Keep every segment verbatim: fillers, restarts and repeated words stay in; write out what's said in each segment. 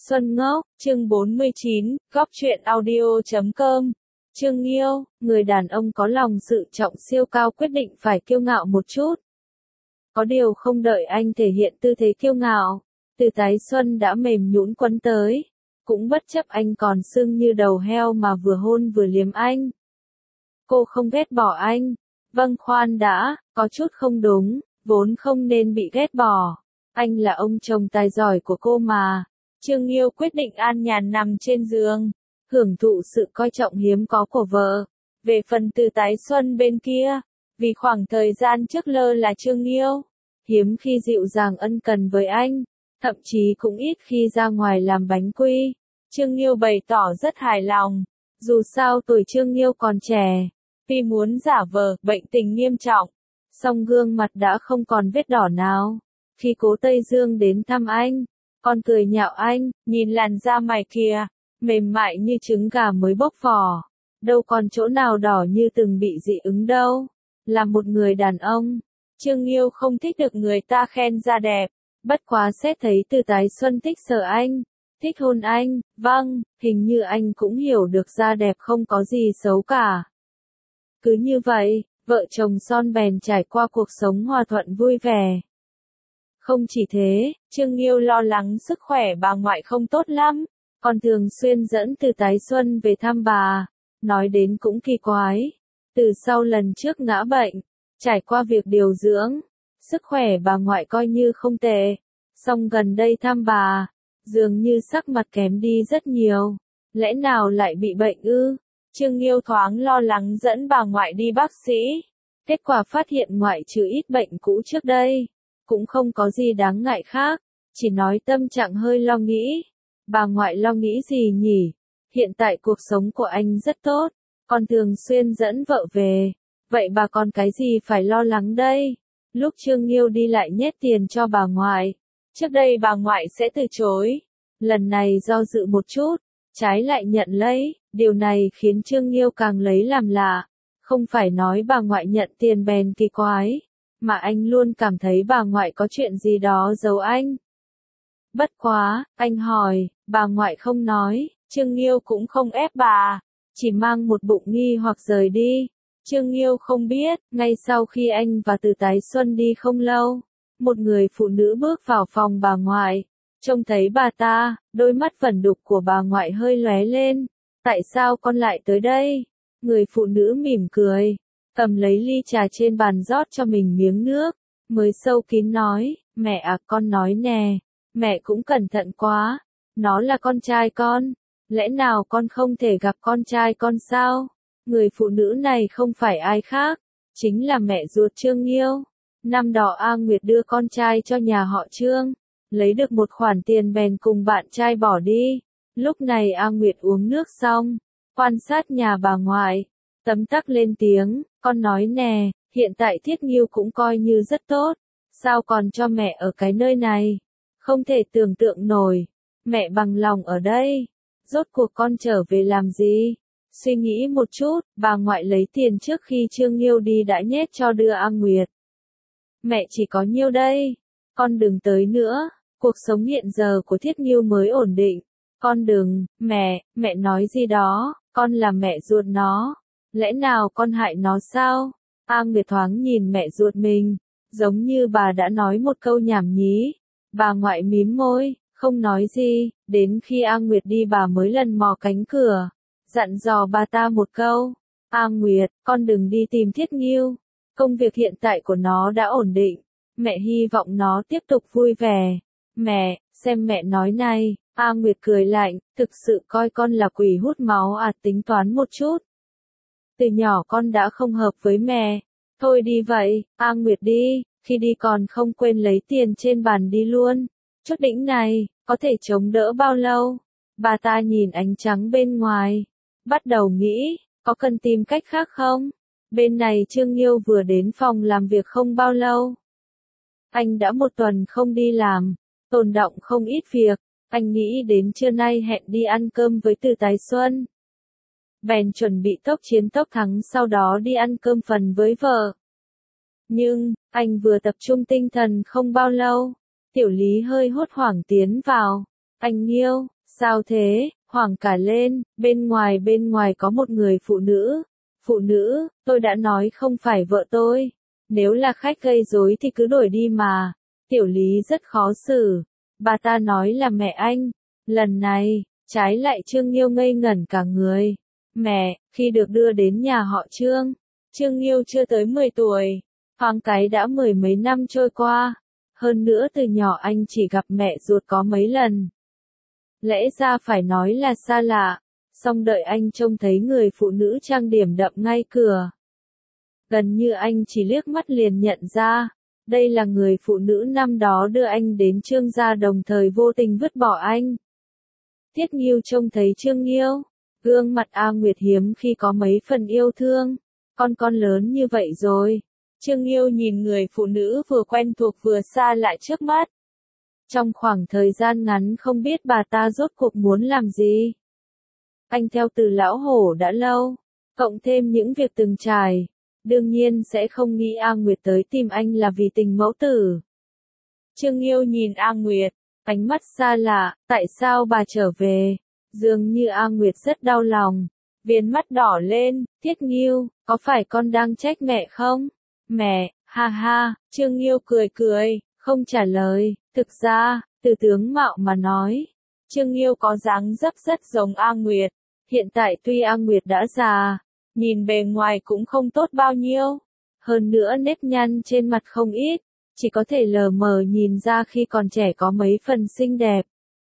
Xuân ngốc, chương bốn mươi chín, góc truyện audio chấm com. Trương Nghiêu, người đàn ông có lòng tự trọng siêu cao quyết định phải kiêu ngạo một chút. Có điều không đợi anh thể hiện tư thế kiêu ngạo, Từ Tái Xuân đã mềm nhũn quấn tới, cũng bất chấp anh còn sưng như đầu heo mà vừa hôn vừa liếm anh. Cô không ghét bỏ anh. Vâng, khoan đã, có chút không đúng, vốn không nên bị ghét bỏ. Anh là ông chồng tài giỏi của cô mà. Trương Nghiêu quyết định an nhàn nằm trên giường, hưởng thụ sự coi trọng hiếm có của vợ. Về phần Từ Tái Xuân bên kia, vì khoảng thời gian trước lơ là Trương Nghiêu, hiếm khi dịu dàng ân cần với anh, thậm chí cũng ít khi ra ngoài làm bánh quy. Trương Nghiêu bày tỏ rất hài lòng, dù sao tuổi Trương Nghiêu còn trẻ, vì muốn giả vờ bệnh tình nghiêm trọng, song gương mặt đã không còn vết đỏ nào. Khi Cố Tây Dương đến thăm anh, còn cười nhạo anh, nhìn làn da mày kìa, mềm mại như trứng gà mới bốc vỏ, đâu còn chỗ nào đỏ như từng bị dị ứng đâu. Là một người đàn ông, Trương Nghiêu không thích được người ta khen da đẹp, bất quá xét thấy Từ Tái Xuân thích sờ anh, thích hôn anh, vâng, hình như anh cũng hiểu được da đẹp không có gì xấu cả. Cứ như vậy, vợ chồng son bèn trải qua cuộc sống hòa thuận vui vẻ. Không chỉ thế, Trương Nghiêu lo lắng sức khỏe bà ngoại không tốt lắm, còn thường xuyên dẫn Từ Tái Xuân về thăm bà. Nói đến cũng kỳ quái, từ sau lần trước ngã bệnh, trải qua việc điều dưỡng, sức khỏe bà ngoại coi như không tệ, song gần đây thăm bà, dường như sắc mặt kém đi rất nhiều. Lẽ nào lại bị bệnh ư? Trương Nghiêu thoáng lo lắng dẫn bà ngoại đi bác sĩ, kết quả phát hiện ngoại trừ ít bệnh cũ trước đây, cũng không có gì đáng ngại khác, chỉ nói tâm trạng hơi lo nghĩ. Bà ngoại lo nghĩ gì nhỉ? Hiện tại cuộc sống của anh rất tốt, còn thường xuyên dẫn vợ về, vậy bà còn cái gì phải lo lắng đây? Lúc Trương Nghiêu đi lại nhét tiền cho bà ngoại, trước đây bà ngoại sẽ từ chối, lần này do dự một chút, trái lại nhận lấy, điều này khiến Trương Nghiêu càng lấy làm lạ, không phải nói bà ngoại nhận tiền bèn kỳ quái, mà anh luôn cảm thấy bà ngoại có chuyện gì đó giấu anh. Bất quá, anh hỏi, bà ngoại không nói, Trương Nghiêu cũng không ép bà, chỉ mang một bụng nghi hoặc rời đi. Trương Nghiêu không biết, ngay sau khi anh và Từ Tái Xuân đi không lâu, một người phụ nữ bước vào phòng bà ngoại, trông thấy bà ta, đôi mắt vẩn đục của bà ngoại hơi lóe lên. Tại sao con lại tới đây? Người phụ nữ mỉm cười, cầm lấy ly trà trên bàn rót cho mình miếng nước, mới sâu kín nói, mẹ à, con nói nè, mẹ cũng cẩn thận quá, nó là con trai con, lẽ nào con không thể gặp con trai con sao? Người phụ nữ này không phải ai khác, chính là mẹ ruột Trương Nghiêu. Năm đó A Nguyệt đưa con trai cho nhà họ Trương, lấy được một khoản tiền bèn cùng bạn trai bỏ đi. Lúc này A Nguyệt uống nước xong, quan sát nhà bà ngoại, tấm tắc lên tiếng, con nói nè, hiện tại Thiết Nghiêu cũng coi như rất tốt, sao còn cho mẹ ở cái nơi này? Không thể tưởng tượng nổi, mẹ bằng lòng ở đây, rốt cuộc con trở về làm gì? Suy nghĩ một chút, bà ngoại lấy tiền trước khi Trương Nghiêu đi đã nhét cho đưa A Nguyệt. Mẹ chỉ có nhiêu đây, con đừng tới nữa, cuộc sống hiện giờ của Thiết Nghiêu mới ổn định. Con đừng, mẹ, mẹ nói gì đó, con là mẹ ruột nó, lẽ nào con hại nó sao? A Nguyệt thoáng nhìn mẹ ruột mình, giống như bà đã nói một câu nhảm nhí. Bà ngoại mím môi, không nói gì, đến khi A Nguyệt đi bà mới lần mò cánh cửa, dặn dò bà ta một câu, A Nguyệt, con đừng đi tìm Thiết Nghiêu, công việc hiện tại của nó đã ổn định, mẹ hy vọng nó tiếp tục vui vẻ. Mẹ, xem mẹ nói này. A Nguyệt cười lạnh, thực sự coi con là quỷ hút máu à? Tính toán một chút. Từ nhỏ con đã không hợp với mẹ. Thôi đi vậy, A Nguyệt đi, khi đi còn không quên lấy tiền trên bàn đi luôn. Chút đỉnh này, có thể chống đỡ bao lâu? Bà ta nhìn ánh trắng bên ngoài, bắt đầu nghĩ, có cần tìm cách khác không? Bên này Trương Nghiêu vừa đến phòng làm việc không bao lâu. Anh đã một tuần không đi làm, tồn đọng không ít việc. Anh nghĩ đến trưa nay hẹn đi ăn cơm với Từ Tái Xuân. Bèn chuẩn bị tốc chiến tốc thắng sau đó đi ăn cơm phần với vợ. Nhưng, anh vừa tập trung tinh thần không bao lâu, Tiểu Lý hơi hốt hoảng tiến vào. Anh Nghiêu, Sao thế, hoảng cả lên, bên ngoài bên ngoài có một người phụ nữ. Phụ nữ, tôi đã nói không phải vợ tôi. Nếu là khách gây rối thì cứ đuổi đi mà. Tiểu Lý rất khó xử. Bà ta nói là mẹ anh. Lần này, trái lại Trương Nghiêu ngây ngẩn cả người. Mẹ, khi được đưa đến nhà họ Trương, Trương Nghiêu chưa tới mười tuổi. Thoáng cái đã mười mấy năm trôi qua. Hơn nữa từ nhỏ anh chỉ gặp mẹ ruột có mấy lần. Lẽ ra phải nói là xa lạ. Song đợi anh trông thấy người phụ nữ trang điểm đậm ngay cửa. Gần như anh chỉ liếc mắt liền nhận ra. Đây là người phụ nữ năm đó đưa anh đến Trương gia đồng thời vô tình vứt bỏ anh. Tiết Nghiêu trông thấy Trương Nghiêu. Gương mặt A Nguyệt hiếm khi có mấy phần yêu thương. Con con lớn như vậy rồi. Trương Nghiêu nhìn người phụ nữ vừa quen thuộc vừa xa lạ trước mắt. Trong khoảng thời gian ngắn không biết bà ta rốt cuộc muốn làm gì. Anh theo từ lão hổ đã lâu, cộng thêm những việc từng trải, đương nhiên sẽ không nghĩ A Nguyệt tới tìm anh là vì tình mẫu tử. Trương Nghiêu nhìn A Nguyệt, ánh mắt xa lạ, tại sao bà trở về? Dường như A Nguyệt rất đau lòng, viền mắt đỏ lên, Tiết Nghiêu, có phải con đang trách mẹ không? Mẹ, ha ha, Trương Nghiêu cười cười, không trả lời, thực ra, từ tướng mạo mà nói, Trương Nghiêu có dáng dấp rất giống A Nguyệt. Hiện tại tuy A Nguyệt đã già, nhìn bề ngoài cũng không tốt bao nhiêu. Hơn nữa nếp nhăn trên mặt không ít, chỉ có thể lờ mờ nhìn ra khi còn trẻ có mấy phần xinh đẹp.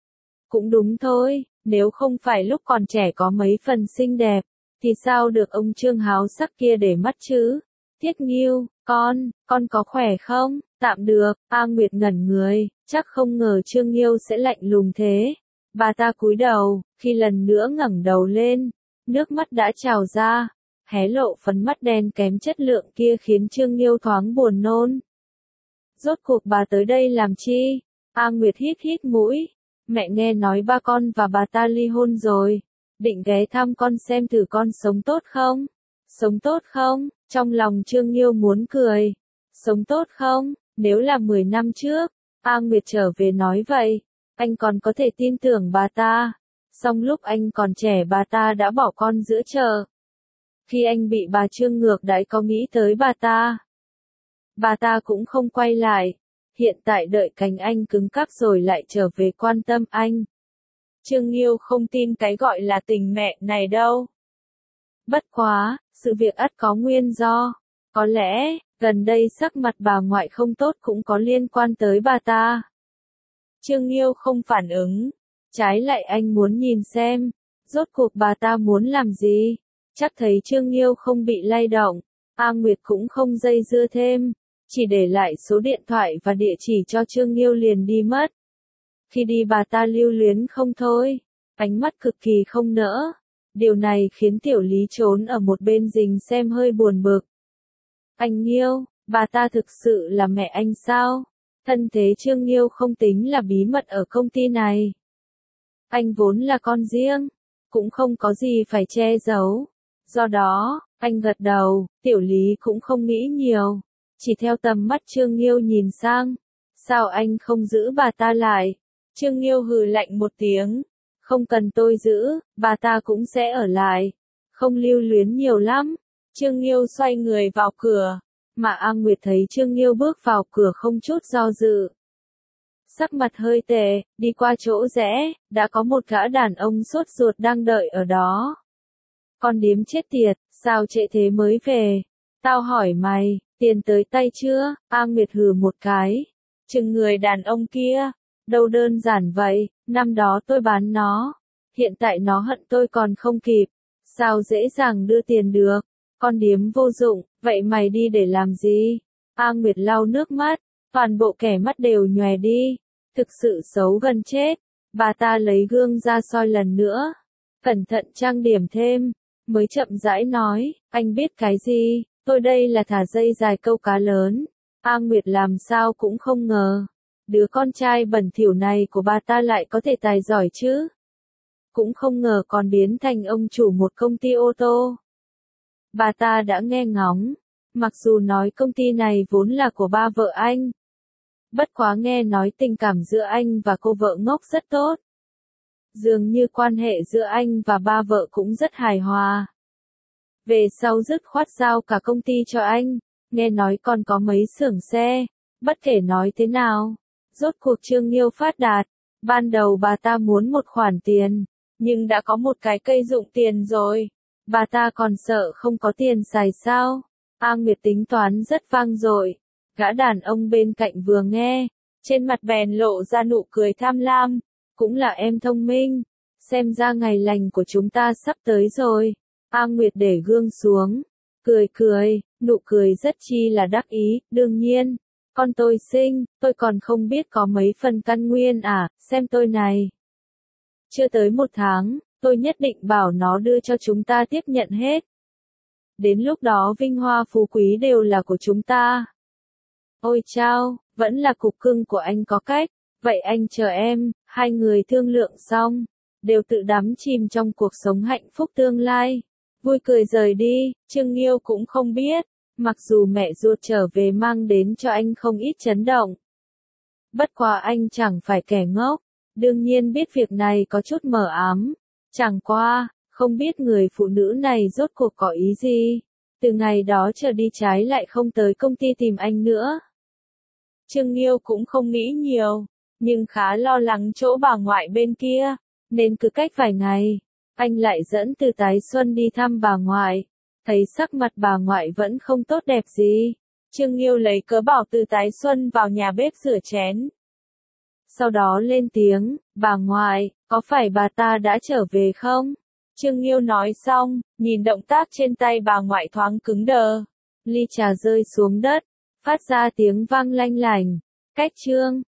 Cũng đúng thôi, nếu không phải lúc còn trẻ có mấy phần xinh đẹp, thì sao được ông Trương háo sắc kia để mắt chứ? Tiết Nghiêu, con, con có khỏe không? Tạm được, A Nguyệt ngẩn người, chắc không ngờ Trương Nghiêu sẽ lạnh lùng thế. Bà ta cúi đầu, khi lần nữa ngẩng đầu lên, nước mắt đã trào ra, hé lộ phấn mắt đen kém chất lượng kia khiến Trương Nghiêu thoáng buồn nôn. Rốt cuộc bà tới đây làm chi? A Nguyệt hít hít mũi, mẹ nghe nói ba con và bà ta ly hôn rồi, định ghé thăm con xem thử con sống tốt không? Sống tốt không? Trong lòng Trương Nghiêu muốn cười. Sống tốt không? Nếu là mười năm trước, A Nguyệt trở về nói vậy, anh còn có thể tin tưởng bà ta. Song lúc anh còn trẻ bà ta đã bỏ con giữa chợ. Khi anh bị bà Trương ngược đãi có nghĩ tới bà ta. Bà ta cũng không quay lại. Hiện tại đợi cánh anh cứng cáp rồi lại trở về quan tâm anh. Trương Nghiêu không tin cái gọi là tình mẹ này đâu. Bất quá, sự việc ắt có nguyên do. Có lẽ, gần đây sắc mặt bà ngoại không tốt cũng có liên quan tới bà ta. Trương Nghiêu không phản ứng. Trái lại anh muốn nhìn xem, rốt cuộc bà ta muốn làm gì. Chắc thấy Trương Nghiêu không bị lay động, A Nguyệt cũng không dây dưa thêm, chỉ để lại số điện thoại và địa chỉ cho Trương Nghiêu liền đi mất. Khi đi bà ta lưu luyến không thôi, ánh mắt cực kỳ không nỡ. Điều này khiến Tiểu Lý trốn ở một bên rình xem hơi buồn bực. Anh Nghiêu, bà ta thực sự là mẹ anh sao? Thân thế Trương Nghiêu không tính là bí mật ở công ty này. Anh vốn là con riêng, cũng không có gì phải che giấu. Do đó, anh gật đầu, Tiểu Lý cũng không nghĩ nhiều, chỉ theo tầm mắt Trương Nghiêu nhìn sang. Sao anh không giữ bà ta lại? Trương Nghiêu hừ lạnh một tiếng. Không cần tôi giữ, bà ta cũng sẽ ở lại. Không lưu luyến nhiều lắm. Trương Nghiêu xoay người vào cửa, mà A Nguyệt thấy Trương Nghiêu bước vào cửa không chút do dự. Sắc mặt hơi tệ, đi qua chỗ rẽ, đã có một gã đàn ông sốt ruột đang đợi ở đó. Con điếm chết tiệt, sao trễ thế mới về? Tao hỏi mày, tiền tới tay chưa? A Nguyệt hừ một cái. Chừng người đàn ông kia, đâu đơn giản vậy, năm đó tôi bán nó, hiện tại nó hận tôi còn không kịp, sao dễ dàng đưa tiền được? Con điếm vô dụng, vậy mày đi để làm gì? A Nguyệt lau nước mắt, toàn bộ kẻ mắt đều nhòe đi, thực sự xấu gần chết. Bà ta lấy gương ra soi lần nữa, cẩn thận trang điểm thêm, mới chậm rãi nói, anh biết cái gì, tôi đây là thả dây dài câu cá lớn. A Nguyệt làm sao cũng không ngờ, đứa con trai bẩn thỉu này của bà ta lại có thể tài giỏi chứ. Cũng không ngờ còn biến thành ông chủ một công ty ô tô. Bà ta đã nghe ngóng, mặc dù nói công ty này vốn là của ba vợ anh. Bất quá nghe nói tình cảm giữa anh và cô vợ ngốc rất tốt. Dường như quan hệ giữa anh và ba vợ cũng rất hài hòa. Về sau dứt khoát giao cả công ty cho anh, nghe nói còn có mấy xưởng xe, bất kể nói thế nào. Rốt cuộc Trương Nghiêu phát đạt, ban đầu bà ta muốn một khoản tiền, nhưng đã có một cái cây dụng tiền rồi. Bà ta còn sợ không có tiền xài sao? A Nguyệt tính toán rất vang dội. Gã đàn ông bên cạnh vừa nghe, trên mặt bèn lộ ra nụ cười tham lam. Cũng là em thông minh, xem ra ngày lành của chúng ta sắp tới rồi. A Nguyệt để gương xuống, cười cười, nụ cười rất chi là đắc ý. Đương nhiên, con tôi xinh, tôi còn không biết có mấy phần căn nguyên à, xem tôi này. Chưa tới một tháng, tôi nhất định bảo nó đưa cho chúng ta tiếp nhận hết. Đến lúc đó vinh hoa phú quý đều là của chúng ta. Ôi chao, vẫn là cục cưng của anh có cách. Vậy anh chờ em. Hai người thương lượng xong, đều tự đắm chìm trong cuộc sống hạnh phúc tương lai. Vui cười rời đi, Trương Nghiêu cũng không biết, mặc dù mẹ ruột trở về mang đến cho anh không ít chấn động. Bất quá anh chẳng phải kẻ ngốc, đương nhiên biết việc này có chút mờ ám. Chẳng qua, không biết người phụ nữ này rốt cuộc có ý gì. Từ ngày đó trở đi trái lại không tới công ty tìm anh nữa. Trương Nghiêu cũng không nghĩ nhiều, nhưng khá lo lắng chỗ bà ngoại bên kia, nên cứ cách vài ngày, anh lại dẫn Từ Tái Xuân đi thăm bà ngoại. Thấy sắc mặt bà ngoại vẫn không tốt đẹp gì, Trương Nghiêu lấy cớ bảo Từ Tái Xuân vào nhà bếp rửa chén. Sau đó lên tiếng, bà ngoại, có phải bà ta đã trở về không? Trương Nghiêu nói xong, nhìn động tác trên tay bà ngoại thoáng cứng đờ. Ly trà rơi xuống đất, phát ra tiếng vang lanh lành. Cách Trương